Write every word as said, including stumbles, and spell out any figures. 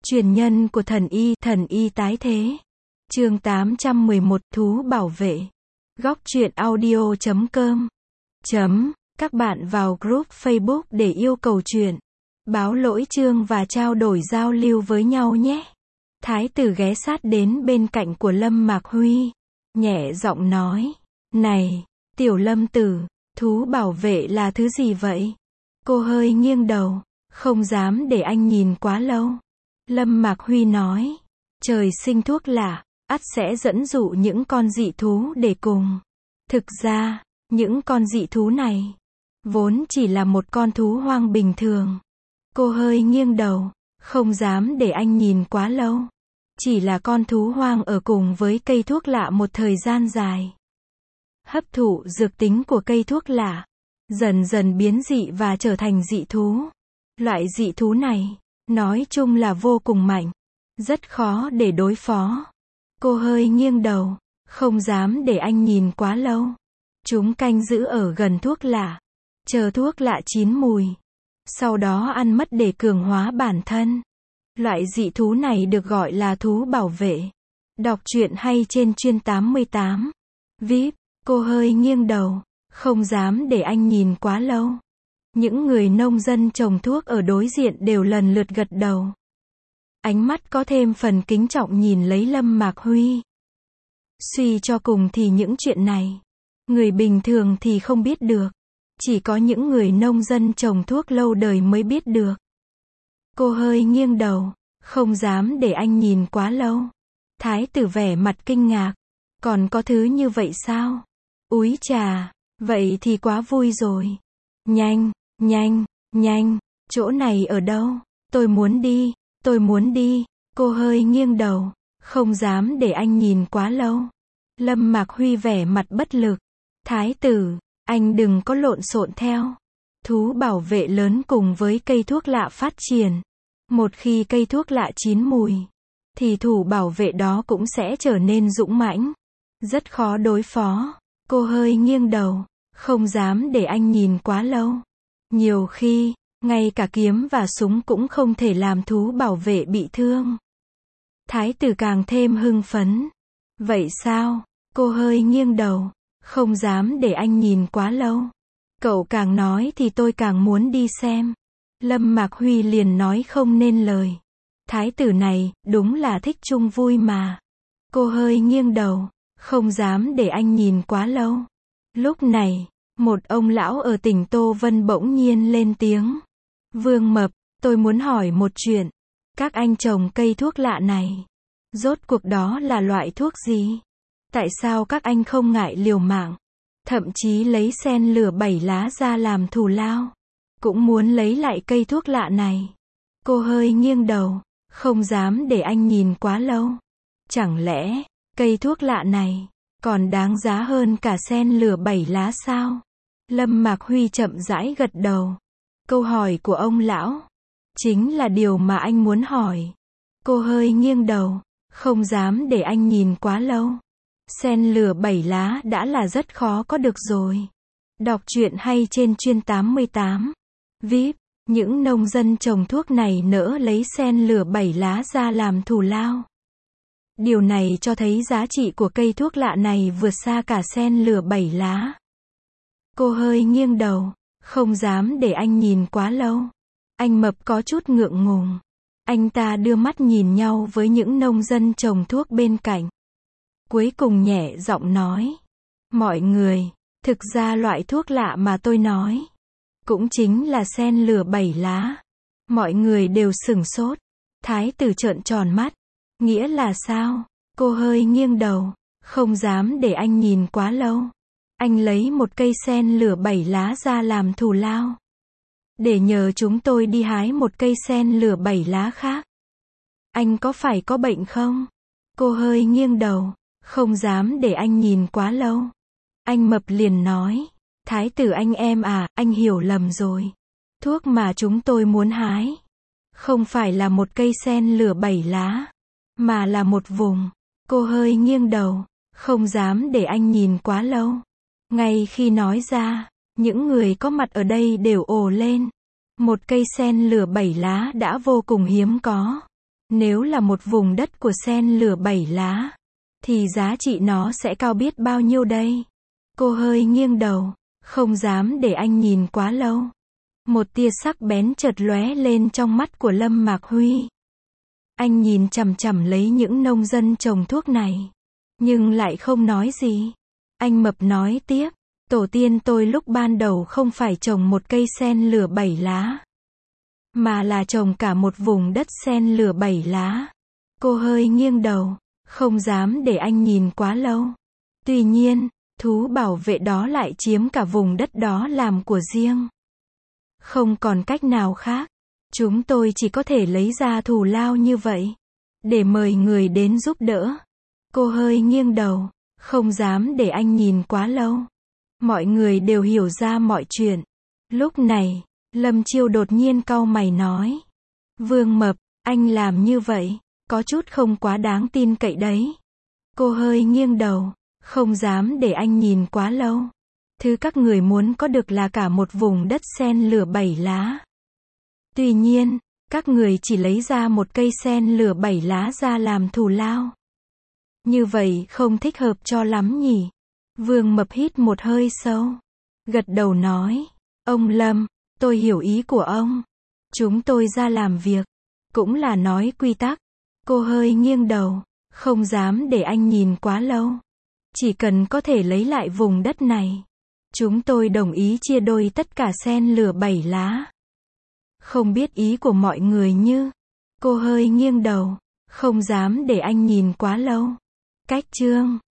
Truyền nhân của thần y, thần y tái thế. Chương tám trăm mười một, thú bảo vệ. Góc truyện audio chấm com. Chấm, các bạn vào group Facebook để yêu cầu truyện, báo lỗi chương và trao đổi giao lưu với nhau nhé. Thái tử ghé sát đến bên cạnh của Lâm Mạc Huy, nhẹ giọng nói, này, tiểu Lâm tử, thú bảo vệ là thứ gì vậy? Cô hơi nghiêng đầu, không dám để anh nhìn quá lâu. Lâm Mạc Huy nói, trời sinh thuốc lạ, ắt sẽ dẫn dụ những con dị thú để cùng. Thực ra, những con dị thú này, vốn chỉ là một con thú hoang bình thường. Cô hơi nghiêng đầu, không dám để anh nhìn quá lâu. Chỉ là con thú hoang ở cùng với cây thuốc lạ một thời gian dài. Hấp thụ dược tính của cây thuốc lạ, dần dần biến dị và trở thành dị thú. Loại dị thú này, nói chung là vô cùng mạnh, rất khó để đối phó. Cô hơi nghiêng đầu, không dám để anh nhìn quá lâu. Chúng canh giữ ở gần thuốc lạ, chờ thuốc lạ chín mùi, sau đó ăn mất để cường hóa bản thân. Loại dị thú này được gọi là thú bảo vệ. Đọc truyện hay trên chuyên tám mươi tám. vê i pê, cô hơi nghiêng đầu, không dám để anh nhìn quá lâu. Những người nông dân trồng thuốc ở đối diện đều lần lượt gật đầu. Ánh mắt có thêm phần kính trọng nhìn lấy Lâm Mạc Huy. Suy cho cùng thì những chuyện này, người bình thường thì không biết được. Chỉ có những người nông dân trồng thuốc lâu đời mới biết được. Cô hơi nghiêng đầu, không dám để anh nhìn quá lâu. Thái tử vẻ mặt kinh ngạc. Còn có thứ như vậy sao? Úi chà, vậy thì quá vui rồi. Nhanh, nhanh, nhanh, chỗ này ở đâu? Tôi muốn đi, tôi muốn đi. Cô hơi nghiêng đầu, không dám để anh nhìn quá lâu. Lâm Mạc Huy vẻ mặt bất lực. Thái tử, anh đừng có lộn xộn theo. Thú bảo vệ lớn cùng với cây thuốc lạ phát triển. Một khi cây thuốc lạ chín mùi, thì thủ bảo vệ đó cũng sẽ trở nên dũng mãnh. Rất khó đối phó. Cô hơi nghiêng đầu, không dám để anh nhìn quá lâu. Nhiều khi, ngay cả kiếm và súng cũng không thể làm thú bảo vệ bị thương. Thái tử càng thêm hưng phấn. Vậy sao? Cô hơi nghiêng đầu, không dám để anh nhìn quá lâu. Cậu càng nói thì tôi càng muốn đi xem. Lâm Mạc Huy liền nói không nên lời. Thái tử này, đúng là thích chung vui mà. Cô hơi nghiêng đầu, không dám để anh nhìn quá lâu. Lúc này, một ông lão ở tỉnh Tô Vân bỗng nhiên lên tiếng. Vương Mập, tôi muốn hỏi một chuyện. Các anh trồng cây thuốc lạ này, rốt cuộc đó là loại thuốc gì? Tại sao các anh không ngại liều mạng, thậm chí lấy sen lửa bảy lá ra làm thù lao, cũng muốn lấy lại cây thuốc lạ này? Cô hơi nghiêng đầu, không dám để anh nhìn quá lâu. Chẳng lẽ, cây thuốc lạ này, còn đáng giá hơn cả sen lửa bảy lá sao? Lâm Mạc Huy chậm rãi gật đầu. Câu hỏi của ông lão, chính là điều mà anh muốn hỏi. Cô hơi nghiêng đầu, không dám để anh nhìn quá lâu. Sen lửa bảy lá đã là rất khó có được rồi. Đọc truyện hay trên chuyên tám mươi tám. vê i pê, những nông dân trồng thuốc này nỡ lấy sen lửa bảy lá ra làm thù lao. Điều này cho thấy giá trị của cây thuốc lạ này vượt xa cả sen lửa bảy lá. Cô hơi nghiêng đầu, không dám để anh nhìn quá lâu. Anh Mập có chút ngượng ngùng. Anh ta đưa mắt nhìn nhau với những nông dân trồng thuốc bên cạnh. Cuối cùng nhẹ giọng nói. Mọi người, thực ra loại thuốc lạ mà tôi nói, cũng chính là sen lửa bảy lá. Mọi người đều sửng sốt. Thái tử trợn tròn mắt. Nghĩa là sao? Cô hơi nghiêng đầu, không dám để anh nhìn quá lâu. Anh lấy một cây sen lửa bảy lá ra làm thù lao, để nhờ chúng tôi đi hái một cây sen lửa bảy lá khác. Anh có phải có bệnh không? Cô hơi nghiêng đầu, không dám để anh nhìn quá lâu. Anh Mập liền nói. Thái tử anh em à, anh hiểu lầm rồi. Thuốc mà chúng tôi muốn hái, không phải là một cây sen lửa bảy lá, mà là một vùng. Cô hơi nghiêng đầu, không dám để anh nhìn quá lâu. Ngay khi nói ra, những người có mặt ở đây đều ồ lên. Một cây sen lửa bảy lá đã vô cùng hiếm có. Nếu là một vùng đất của sen lửa bảy lá, thì giá trị nó sẽ cao biết bao nhiêu đây? Cô hơi nghiêng đầu, không dám để anh nhìn quá lâu. Một tia sắc bén chợt lóe lên trong mắt của Lâm Mạc Huy. Anh nhìn chằm chằm lấy những nông dân trồng thuốc này, nhưng lại không nói gì. Anh mập nói tiếp, tổ tiên tôi lúc ban đầu không phải trồng một cây sen lửa bảy lá, mà là trồng cả một vùng đất sen lửa bảy lá. Cô hơi nghiêng đầu, không dám để anh nhìn quá lâu. Tuy nhiên, thú bảo vệ đó lại chiếm cả vùng đất đó làm của riêng. Không còn cách nào khác, chúng tôi chỉ có thể lấy ra thù lao như vậy, để mời người đến giúp đỡ. Cô hơi nghiêng đầu, không dám để anh nhìn quá lâu. Mọi người đều hiểu ra mọi chuyện. Lúc này, Lâm Chiêu đột nhiên cau mày nói. Vương Mập, anh làm như vậy, có chút không quá đáng tin cậy đấy. Cô hơi nghiêng đầu, không dám để anh nhìn quá lâu. Thứ các người muốn có được là cả một vùng đất sen lửa bảy lá. Tuy nhiên, các người chỉ lấy ra một cây sen lửa bảy lá ra làm thù lao. Như vậy không thích hợp cho lắm nhỉ? Vương Mập hít một hơi sâu, gật đầu nói, ông Lâm, tôi hiểu ý của ông. Chúng tôi ra làm việc, cũng là nói quy tắc. Cô hơi nghiêng đầu, không dám để anh nhìn quá lâu. Chỉ cần có thể lấy lại vùng đất này, chúng tôi đồng ý chia đôi tất cả sen lửa bảy lá. Không biết ý của mọi người như? Cô hơi nghiêng đầu, không dám để anh nhìn quá lâu. Cách chương